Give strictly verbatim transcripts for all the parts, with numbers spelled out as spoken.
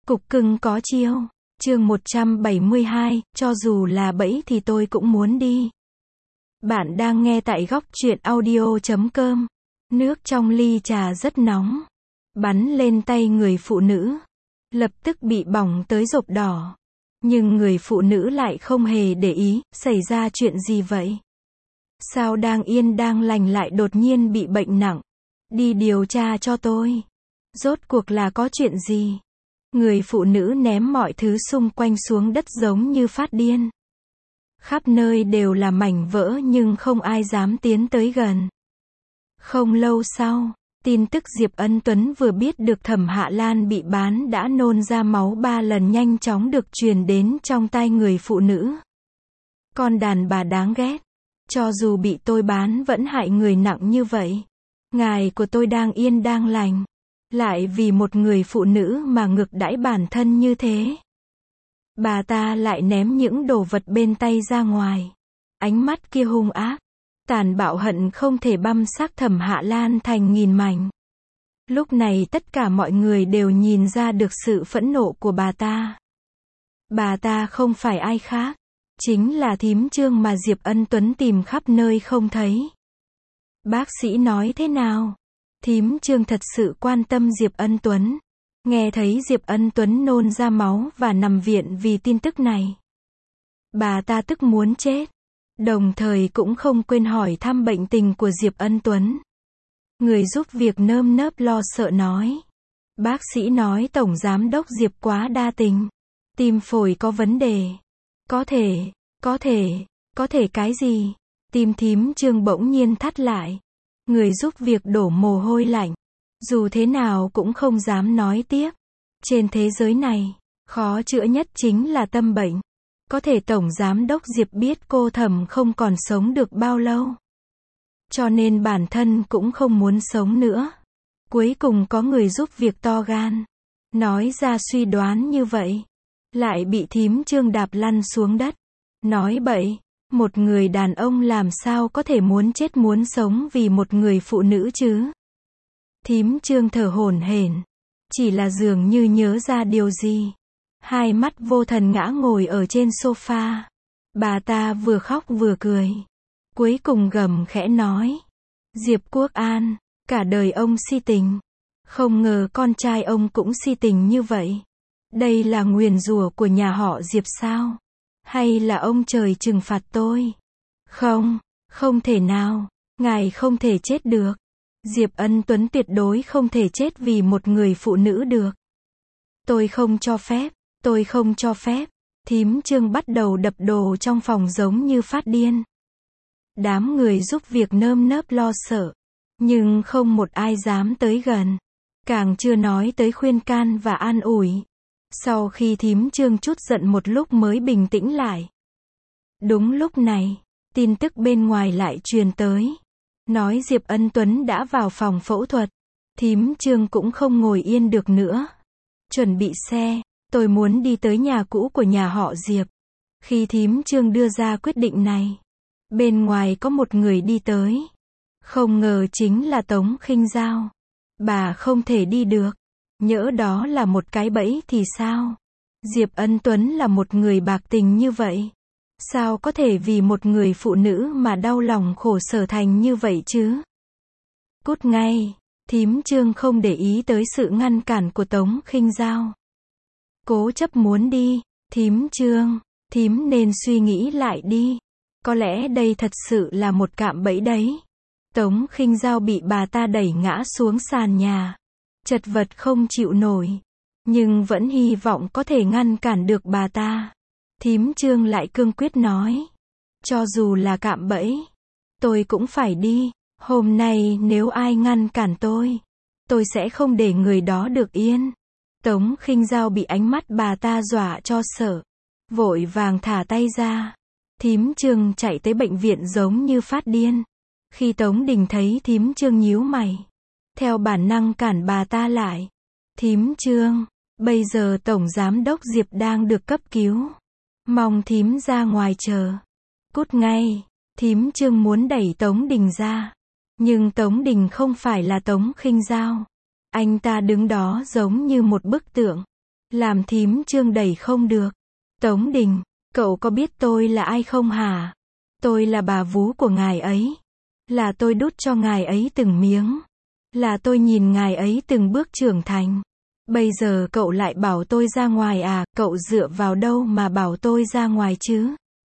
Cục cưng có chiêu. Chương một trăm bảy mươi hai, cho dù là bẫy thì tôi cũng muốn đi. Bạn đang nghe tại góc truyện audio chấm com. Nước trong ly trà rất nóng, bắn lên tay người phụ nữ, lập tức bị bỏng tới rộp đỏ. Nhưng người phụ nữ lại không hề để ý, xảy ra chuyện gì vậy? Sao đang yên đang lành lại đột nhiên bị bệnh nặng? Đi điều tra cho tôi. Rốt cuộc là có chuyện gì? Người phụ nữ ném mọi thứ xung quanh xuống đất giống như phát điên. Khắp nơi đều là mảnh vỡ nhưng không ai dám tiến tới gần. Không lâu sau, tin tức Diệp Ân Tuấn vừa biết được Thẩm Hạ Lan bị bán đã nôn ra máu ba lần nhanh chóng được truyền đến trong tai người phụ nữ. Con đàn bà đáng ghét. Cho dù bị tôi bán vẫn hại người nặng như vậy. Ngài của tôi đang yên đang lành, lại vì một người phụ nữ mà ngược đãi bản thân như thế. Bà ta lại ném những đồ vật bên tay ra ngoài. Ánh mắt kia hung ác, tàn bạo hận không thể băm xác Thẩm Hạ Lan thành nghìn mảnh. Lúc này tất cả mọi người đều nhìn ra được sự phẫn nộ của bà ta. Bà ta không phải ai khác, chính là thím Trương mà Diệp Ân Tuấn tìm khắp nơi không thấy. Bác sĩ nói thế nào? Thím Trương thật sự quan tâm Diệp Ân Tuấn. Nghe thấy Diệp Ân Tuấn nôn ra máu và nằm viện vì tin tức này, bà ta tức muốn chết. Đồng thời cũng không quên hỏi thăm bệnh tình của Diệp Ân Tuấn. Người giúp việc nơm nớp lo sợ nói. Bác sĩ nói Tổng Giám đốc Diệp quá đa tình. Tim phổi có vấn đề. Có thể, có thể, có thể cái gì? Tim thím Trương bỗng nhiên thắt lại. Người giúp việc đổ mồ hôi lạnh. Dù thế nào cũng không dám nói tiếp. Trên thế giới này, khó chữa nhất chính là tâm bệnh. Có thể Tổng Giám đốc Diệp biết cô Thẩm không còn sống được bao lâu. Cho nên bản thân cũng không muốn sống nữa. Cuối cùng có người giúp việc to gan. Nói ra suy đoán như vậy. Lại bị thím Trương đạp lăn xuống đất. Nói bậy, một người đàn ông làm sao có thể muốn chết muốn sống vì một người phụ nữ chứ? Thím Trương thở hổn hển, chỉ là dường như nhớ ra điều gì. Hai mắt vô thần ngã ngồi ở trên sofa. Bà ta vừa khóc vừa cười. Cuối cùng gầm khẽ nói. Diệp Quốc An, cả đời ông si tình. Không ngờ con trai ông cũng si tình như vậy. Đây là nguyền rủa của nhà họ Diệp sao? Hay là ông trời trừng phạt tôi? Không, không thể nào. Ngài không thể chết được. Diệp Ân Tuấn tuyệt đối không thể chết vì một người phụ nữ được. Tôi không cho phép, tôi không cho phép. Thím Trương bắt đầu đập đồ trong phòng giống như phát điên. Đám người giúp việc nơm nớp lo sợ, nhưng không một ai dám tới gần. Càng chưa nói tới khuyên can và an ủi. Sau khi thím Trương chút giận một lúc mới bình tĩnh lại. Đúng lúc này, tin tức bên ngoài lại truyền tới. Nói Diệp Ân Tuấn đã vào phòng phẫu thuật. Thím Trương cũng không ngồi yên được nữa. Chuẩn bị xe, tôi muốn đi tới nhà cũ của nhà họ Diệp. Khi thím Trương đưa ra quyết định này, bên ngoài có một người đi tới. Không ngờ chính là Tống Khinh Giao. Bà không thể đi được. Nhỡ đó là một cái bẫy thì sao? Diệp Ân Tuấn là một người bạc tình như vậy. Sao có thể vì một người phụ nữ mà đau lòng khổ sở thành như vậy chứ? Cút ngay. Thím Trương không để ý tới sự ngăn cản của Tống Khinh Giao. Cố chấp muốn đi. Thím Trương, thím nên suy nghĩ lại đi. Có lẽ đây thật sự là một cạm bẫy đấy. Tống Khinh Giao bị bà ta đẩy ngã xuống sàn nhà. Chật vật không chịu nổi. Nhưng vẫn hy vọng có thể ngăn cản được bà ta. Thím Trương lại cương quyết nói. Cho dù là cạm bẫy, tôi cũng phải đi. Hôm nay nếu ai ngăn cản tôi, tôi sẽ không để người đó được yên. Tống Khinh Giao bị ánh mắt bà ta dọa cho sợ. Vội vàng thả tay ra. Thím Trương chạy tới bệnh viện giống như phát điên. Khi Tống Đình thấy thím Trương nhíu mày, theo bản năng cản bà ta lại. Thím Trương, bây giờ Tổng Giám đốc Diệp đang được cấp cứu. Mong thím ra ngoài chờ. Cút ngay. Thím Trương muốn đẩy Tống Đình ra. Nhưng Tống Đình không phải là Tống Khinh Giao. Anh ta đứng đó giống như một bức tượng. Làm thím Trương đẩy không được. Tống Đình, cậu có biết tôi là ai không hả? Tôi là bà vú của ngài ấy. Là tôi đút cho ngài ấy từng miếng. Là tôi nhìn ngài ấy từng bước trưởng thành. Bây giờ cậu lại bảo tôi ra ngoài à, cậu dựa vào đâu mà bảo tôi ra ngoài chứ?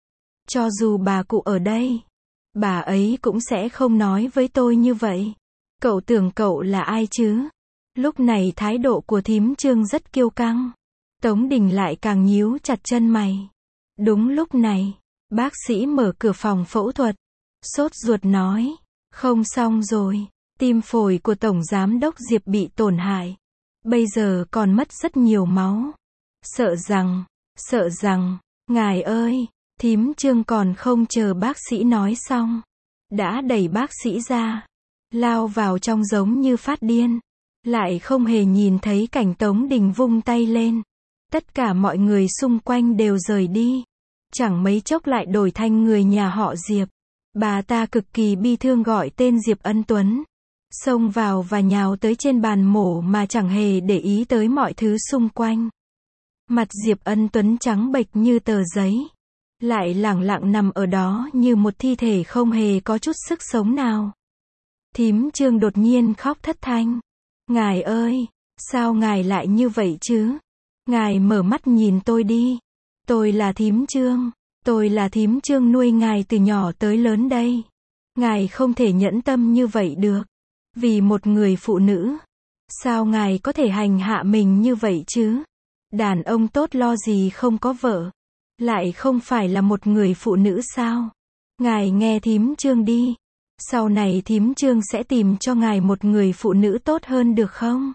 Cho dù bà cụ ở đây, bà ấy cũng sẽ không nói với tôi như vậy. Cậu tưởng cậu là ai chứ? Lúc này thái độ của thím Trương rất kiêu căng. Tống Đình lại càng nhíu chặt chân mày. Đúng lúc này, bác sĩ mở cửa phòng phẫu thuật. Sốt ruột nói, không xong rồi, tim phổi của Tổng Giám đốc Diệp bị tổn hại. Bây giờ còn mất rất nhiều máu. Sợ rằng, sợ rằng, ngài ơi, thím Trương còn không chờ bác sĩ nói xong. Đã đẩy bác sĩ ra, lao vào trong giống như phát điên. Lại không hề nhìn thấy cảnh Tống Đình vung tay lên. Tất cả mọi người xung quanh đều rời đi. Chẳng mấy chốc lại đổi thành người nhà họ Diệp. Bà ta cực kỳ bi thương gọi tên Diệp Ân Tuấn. Xông vào và nhào tới trên bàn mổ mà chẳng hề để ý tới mọi thứ xung quanh. Mặt Diệp Ân Tuấn trắng bệch như tờ giấy. Lại lẳng lặng nằm ở đó như một thi thể không hề có chút sức sống nào. Thím Trương đột nhiên khóc thất thanh. Ngài ơi, sao ngài lại như vậy chứ? Ngài mở mắt nhìn tôi đi. Tôi là thím Trương. Tôi là thím Trương nuôi ngài từ nhỏ tới lớn đây. Ngài không thể nhẫn tâm như vậy được. Vì một người phụ nữ. Sao ngài có thể hành hạ mình như vậy chứ? Đàn ông tốt lo gì không có vợ. Lại không phải là một người phụ nữ sao? Ngài nghe thím Trương đi. Sau này thím Trương sẽ tìm cho ngài một người phụ nữ tốt hơn được không?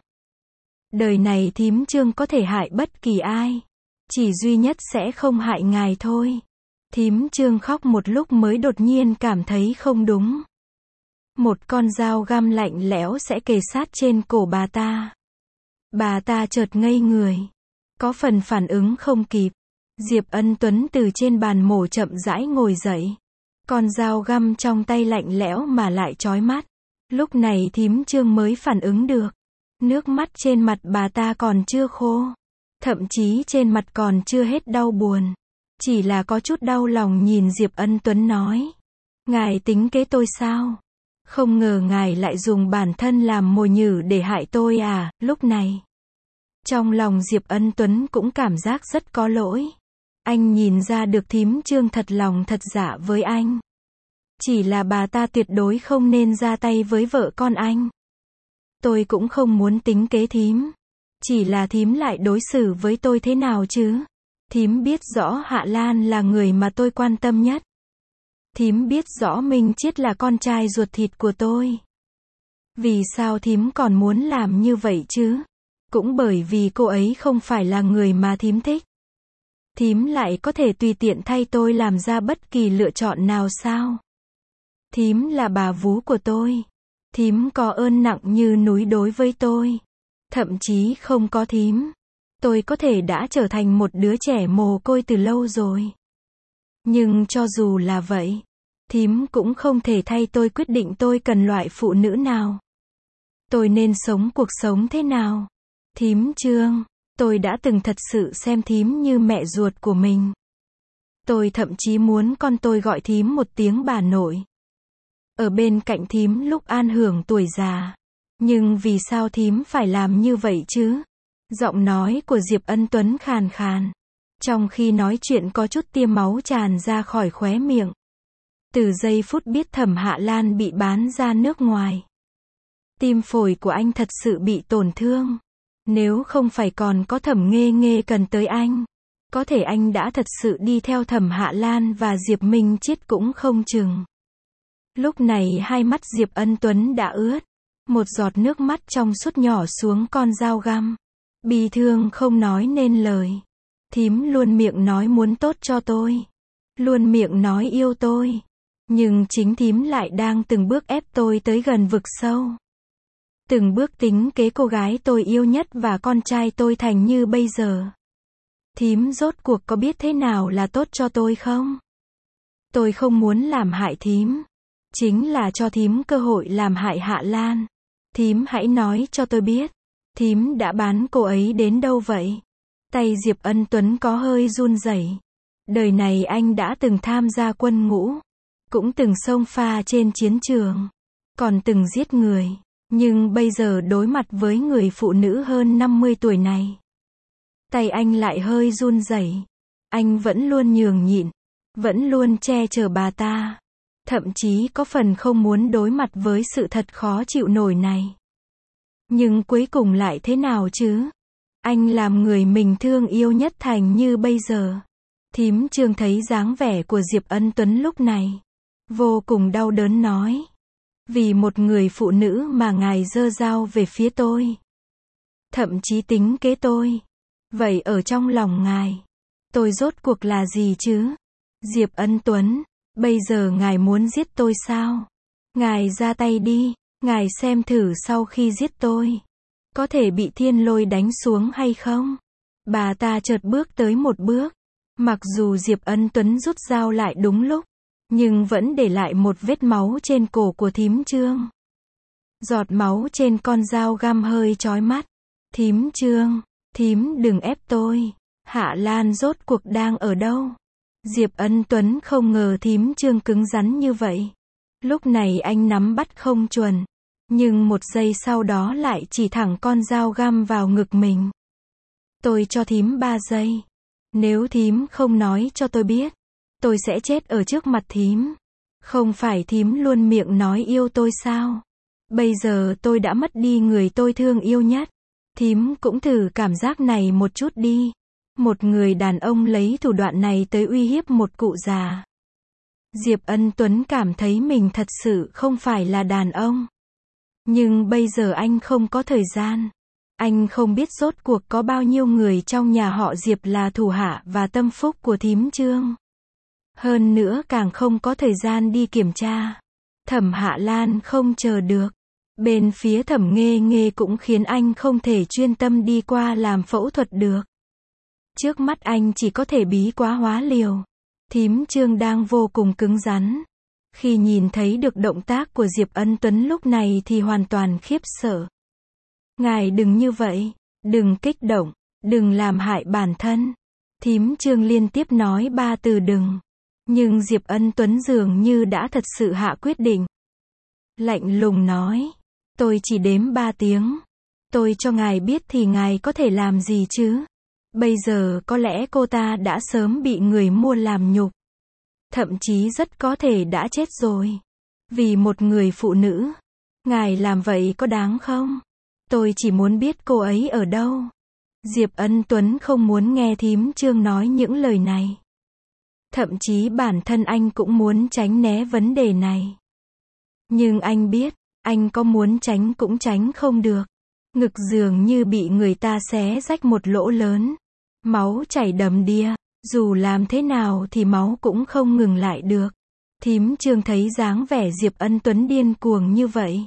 Đời này thím Trương có thể hại bất kỳ ai. Chỉ duy nhất sẽ không hại ngài thôi. Thím Trương khóc một lúc mới đột nhiên cảm thấy không đúng. Một con dao găm lạnh lẽo sẽ kề sát trên cổ bà ta. Bà ta chợt ngây người. Có phần phản ứng không kịp. Diệp Ân Tuấn từ trên bàn mổ chậm rãi ngồi dậy. Con dao găm trong tay lạnh lẽo mà lại chói mắt. Lúc này thím Trương mới phản ứng được. Nước mắt trên mặt bà ta còn chưa khô. Thậm chí trên mặt còn chưa hết đau buồn. Chỉ là có chút đau lòng nhìn Diệp Ân Tuấn nói. Ngài tính kế tôi sao? Không ngờ ngài lại dùng bản thân làm mồi nhử để hại tôi à, lúc này. Trong lòng Diệp Ân Tuấn cũng cảm giác rất có lỗi. Anh nhìn ra được thím Trương thật lòng thật dạ với anh. Chỉ là bà ta tuyệt đối không nên ra tay với vợ con anh. Tôi cũng không muốn tính kế thím. Chỉ là thím lại đối xử với tôi thế nào chứ? Thím biết rõ Hạ Lan là người mà tôi quan tâm nhất. Thím biết rõ Minh Chiết là con trai ruột thịt của tôi. Vì sao thím còn muốn làm như vậy chứ? Cũng bởi vì cô ấy không phải là người mà thím thích. Thím lại có thể tùy tiện thay tôi làm ra bất kỳ lựa chọn nào sao? Thím là bà vú của tôi. Thím có ơn nặng như núi đối với tôi. Thậm chí không có thím, tôi có thể đã trở thành một đứa trẻ mồ côi từ lâu rồi. Nhưng cho dù là vậy, thím cũng không thể thay tôi quyết định tôi cần loại phụ nữ nào. Tôi nên sống cuộc sống thế nào? Thím Trương, tôi đã từng thật sự xem thím như mẹ ruột của mình. Tôi thậm chí muốn con tôi gọi thím một tiếng bà nội. Ở bên cạnh thím lúc an hưởng tuổi già. Nhưng vì sao thím phải làm như vậy chứ? Giọng nói của Diệp Ân Tuấn khàn khàn. Trong khi nói chuyện có chút tia máu tràn ra khỏi khóe miệng. Từ giây phút biết Thẩm Hạ Lan bị bán ra nước ngoài. Tim phổi của anh thật sự bị tổn thương. Nếu không phải còn có Thẩm Nghê Nghê cần tới anh. Có thể anh đã thật sự đi theo Thẩm Hạ Lan và Diệp Minh Chiết cũng không chừng. Lúc này hai mắt Diệp Ân Tuấn đã ướt. Một giọt nước mắt trong suốt nhỏ xuống con dao găm. Bi thương không nói nên lời. Thím luôn miệng nói muốn tốt cho tôi. Luôn miệng nói yêu tôi. Nhưng chính thím lại đang từng bước ép tôi tới gần vực sâu. Từng bước tính kế cô gái tôi yêu nhất và con trai tôi thành như bây giờ. Thím rốt cuộc có biết thế nào là tốt cho tôi không? Tôi không muốn làm hại thím. Chính là cho thím cơ hội làm hại Hạ Lan. Thím hãy nói cho tôi biết. Thím đã bán cô ấy đến đâu vậy? Tay Diệp Ân Tuấn có hơi run rẩy. Đời này anh đã từng tham gia quân ngũ, cũng từng xông pha trên chiến trường, còn từng giết người, nhưng bây giờ đối mặt với người phụ nữ hơn năm mươi tuổi này, tay anh lại hơi run rẩy. Anh vẫn luôn nhường nhịn, vẫn luôn che chở bà ta, thậm chí có phần không muốn đối mặt với sự thật khó chịu nổi này. Nhưng cuối cùng lại thế nào chứ? Anh làm người mình thương yêu nhất thành như bây giờ. Thím Trương thấy dáng vẻ của Diệp Ân Tuấn lúc này, vô cùng đau đớn nói. Vì một người phụ nữ mà ngài giơ dao về phía tôi, thậm chí tính kế tôi. Vậy ở trong lòng ngài, tôi rốt cuộc là gì chứ? Diệp Ân Tuấn, bây giờ ngài muốn giết tôi sao? Ngài ra tay đi, ngài xem thử sau khi giết tôi, có thể bị thiên lôi đánh xuống hay không? Bà ta chợt bước tới một bước. Mặc dù Diệp Ân Tuấn rút dao lại đúng lúc, nhưng vẫn để lại một vết máu trên cổ của thím Trương. Giọt máu trên con dao găm hơi chói mắt. Thím Trương, thím đừng ép tôi. Hạ Lan rốt cuộc đang ở đâu? Diệp Ân Tuấn không ngờ thím Trương cứng rắn như vậy. Lúc này anh nắm bắt không chuẩn, nhưng một giây sau đó lại chỉ thẳng con dao găm vào ngực mình. Tôi cho thím ba giây. Nếu thím không nói cho tôi biết, tôi sẽ chết ở trước mặt thím. Không phải thím luôn miệng nói yêu tôi sao? Bây giờ tôi đã mất đi người tôi thương yêu nhất. Thím cũng thử cảm giác này một chút đi. Một người đàn ông lấy thủ đoạn này tới uy hiếp một cụ già. Diệp Ân Tuấn cảm thấy mình thật sự không phải là đàn ông. Nhưng bây giờ anh không có thời gian. Anh không biết rốt cuộc có bao nhiêu người trong nhà họ Diệp là thủ hạ và tâm phúc của thím Trương. Hơn nữa càng không có thời gian đi kiểm tra. Thẩm Hạ Lan không chờ được. Bên phía Thẩm Nghê Nghê cũng khiến anh không thể chuyên tâm đi qua làm phẫu thuật được. Trước mắt anh chỉ có thể bí quá hóa liều. Thím Trương đang vô cùng cứng rắn. Khi nhìn thấy được động tác của Diệp Ân Tuấn lúc này thì hoàn toàn khiếp sợ. Ngài đừng như vậy, đừng kích động, đừng làm hại bản thân. Thím Trương liên tiếp nói ba từ đừng. Nhưng Diệp Ân Tuấn dường như đã thật sự hạ quyết định. Lạnh lùng nói, tôi chỉ đếm ba tiếng. Tôi cho ngài biết thì ngài có thể làm gì chứ? Bây giờ có lẽ cô ta đã sớm bị người mua làm nhục. Thậm chí rất có thể đã chết rồi. Vì một người phụ nữ, ngài làm vậy có đáng không? Tôi chỉ muốn biết cô ấy ở đâu. Diệp Ân Tuấn không muốn nghe thím Trương nói những lời này. Thậm chí bản thân anh cũng muốn tránh né vấn đề này. Nhưng anh biết, anh có muốn tránh cũng tránh không được. Ngực dường như bị người ta xé rách một lỗ lớn. Máu chảy đầm đìa. Dù làm thế nào thì máu cũng không ngừng lại được. Thím Trương thấy dáng vẻ Diệp Ân Tuấn điên cuồng như vậy.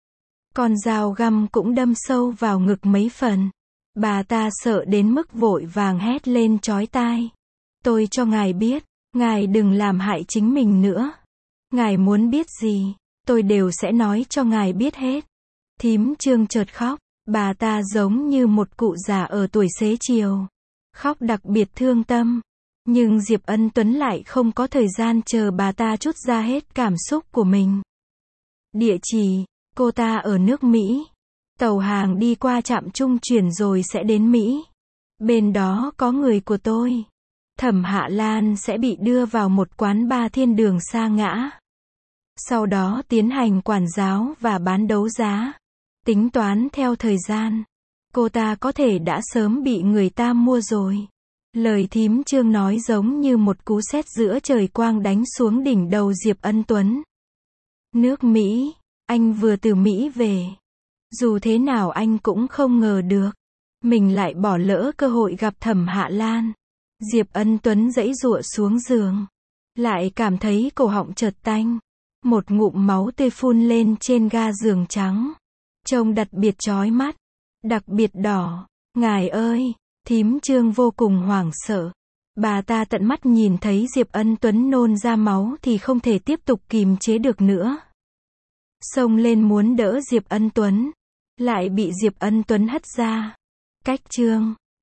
Con dao găm cũng đâm sâu vào ngực mấy phần. Bà ta sợ đến mức vội vàng hét lên chói tai. Tôi cho ngài biết, ngài đừng làm hại chính mình nữa. Ngài muốn biết gì, tôi đều sẽ nói cho ngài biết hết. Thím Trương chợt khóc, bà ta giống như một cụ già ở tuổi xế chiều. Khóc đặc biệt thương tâm. Nhưng Diệp Ân Tuấn lại không có thời gian chờ bà ta trút ra hết cảm xúc của mình. Địa chỉ, cô ta ở nước Mỹ. Tàu hàng đi qua trạm trung chuyển rồi sẽ đến Mỹ. Bên đó có người của tôi. Thẩm Hạ Lan sẽ bị đưa vào một quán bar thiên đường sa ngã. Sau đó tiến hành quản giáo và bán đấu giá. Tính toán theo thời gian, cô ta có thể đã sớm bị người ta mua rồi. Lời thím Trương nói giống như một cú sét giữa trời quang đánh xuống đỉnh đầu Diệp Ân Tuấn. Nước Mỹ, anh vừa từ Mỹ về. Dù thế nào anh cũng không ngờ được, mình lại bỏ lỡ cơ hội gặp Thẩm Hạ Lan. Diệp Ân Tuấn giãy giụa xuống giường, lại cảm thấy cổ họng chợt tanh. Một ngụm máu tươi phun lên trên ga giường trắng. Trông đặc biệt chói mắt, đặc biệt đỏ. Ngài ơi! Thím Trương vô cùng hoảng sợ. Bà ta tận mắt nhìn thấy Diệp Ân Tuấn nôn ra máu thì không thể tiếp tục kìm chế được nữa. Xông lên muốn đỡ Diệp Ân Tuấn, lại bị Diệp Ân Tuấn hất ra. Cách Trương,